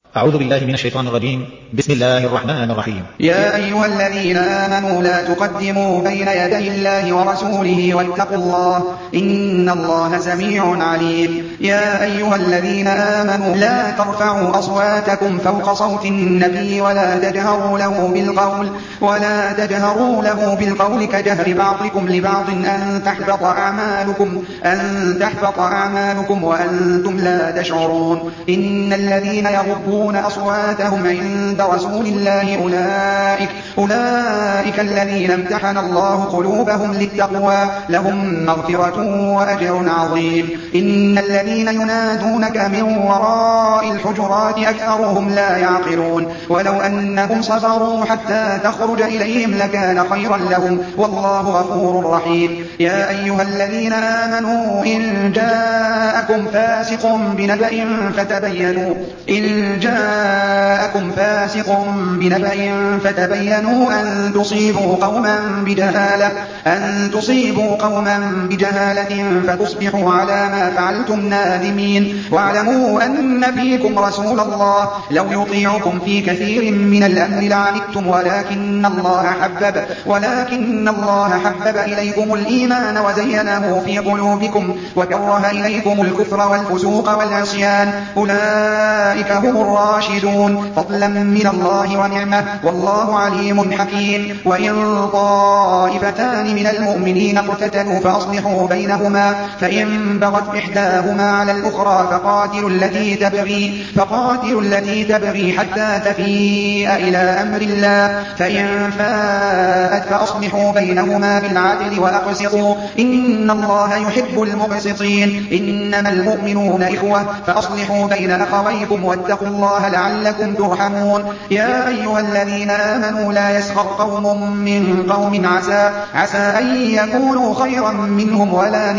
أعوذ بالله من الشيطان الرجيم. بسم الله الرحمن الرحيم. يا أيها الذين آمنوا لا تقدموا بين يدي الله ورسوله واتقوا الله إن الله سميع عليم. يا أيها الذين آمنوا لا ترفعوا أصواتكم فوق صوت النبي ولا تجهروا له بالقول كجهر بعضكم لبعض أن تحبط أعمالكم وأنتم لا تشعرون. إن الذين يغضون أصواتهم عند رسول الله أولئك الذين امتحن الله قلوبهم للتقوى لهم مغفرة وأجر عظيم. إن الذين ينادونك من وراء الحجرات أكثرهم لا يعقلون. ولو أنهم صبروا حتى تخرج إليهم لكان خيرا لهم والله غفور رحيم. يا أيها الذين آمنوا إن جاءكم فاسق بنبأ فتبينوا أن تصيبوا قوما بجهالة فتصبحوا على ما فعلتم نادمين. واعلموا أن فيكم رسول الله لو يطيعكم في كثير من الأمر لعنتم ولكن الله حبب إليكم الإيمان وزينه في قلوبكم وكره إليكم الكفر والفسوق والعصيان أولئك هم الراشدون فضلا من الله ونعمة والله عليم حكيم. وإن طائفتان من المؤمنين اقتتلوا فأصلحوا بينهما فإن بغت إحداهما على الأخرى فقاتلوا التي تبغي حتى تفيء إلى أمر الله فإن فاءت فأصلحوا بينهما بالعدل وأقسطوا إن الله يحب المقسطين. إنما المؤمنون إخوة فأصلحوا بين أخويكم واتقوا الله لعلكم ترحمون. يا أيها الذين آمنوا لا يسخر قوم من قوم عسى أن يكونوا خيرا منهم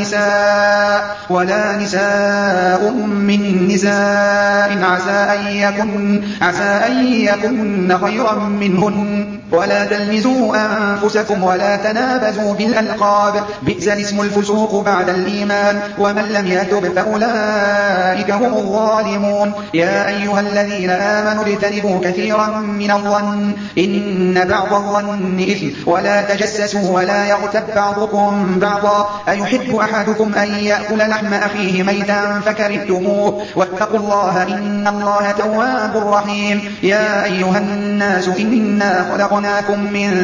ولا نساء من نساء عسى أن يكن خيرا منهن. ولا تلمزوا أنفسكم ولا تنابزوا بالألقاب بئس الاسم الفسوق بعد الإيمان ومن لم يتب فأولئك هم الظالمون. يا أيها الذين آمنوا اجتنبوا كثيرا من الظن إن بعض الظن إثم ولا تجسسوا ولا يغتب بعضكم بعضا أيحب أحدكم أن يأكل لحم أخيه ميتا فكرهتموه واتقوا الله إن الله تواب رحيم. يا أيها الناس إنا خلقناكم من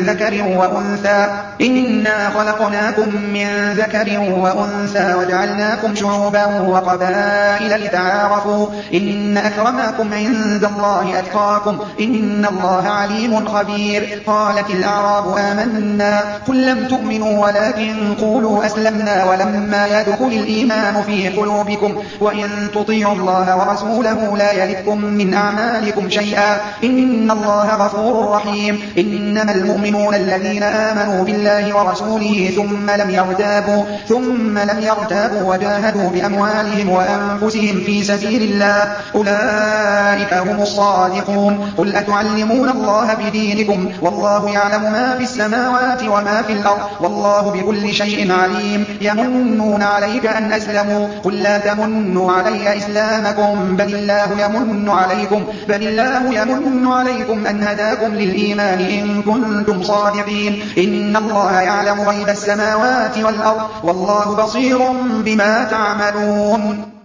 ذكر وأنثى وجعلناكم شعوبا وقبائل لتعارفوا إن أكرمكم عند الله أتقاكم إن الله عليم خبير. قالت الأعراب آمنا قل لم تؤمنوا ولكن قولوا أسلمنا ولما يدخل الإيمان في قلوبكم وإن تطيعوا الله ورسوله لا يلدكم من أعمالكم شيئا إن الله غفور رحيم. إنما المؤمنون الذين آمنوا بالله ورسوله ثم لم يرتابوا وجاهدوا بأموالهم وأنفسهم في سبيل الله أولئك هم الصادقون. قل أتعلمون الله بدينكم والله يعلم ما في السماوات وما في الأرض والله بكل شيء عليم. يمنون عليك أن أسلموا قل لا تمنوا علي إسلامكم بل الله يمن عليكم أن هداكم للإيمان إن كنتم صادقين. إن الله يعلم غيب السماوات والأرض والله بصير بما تعملون.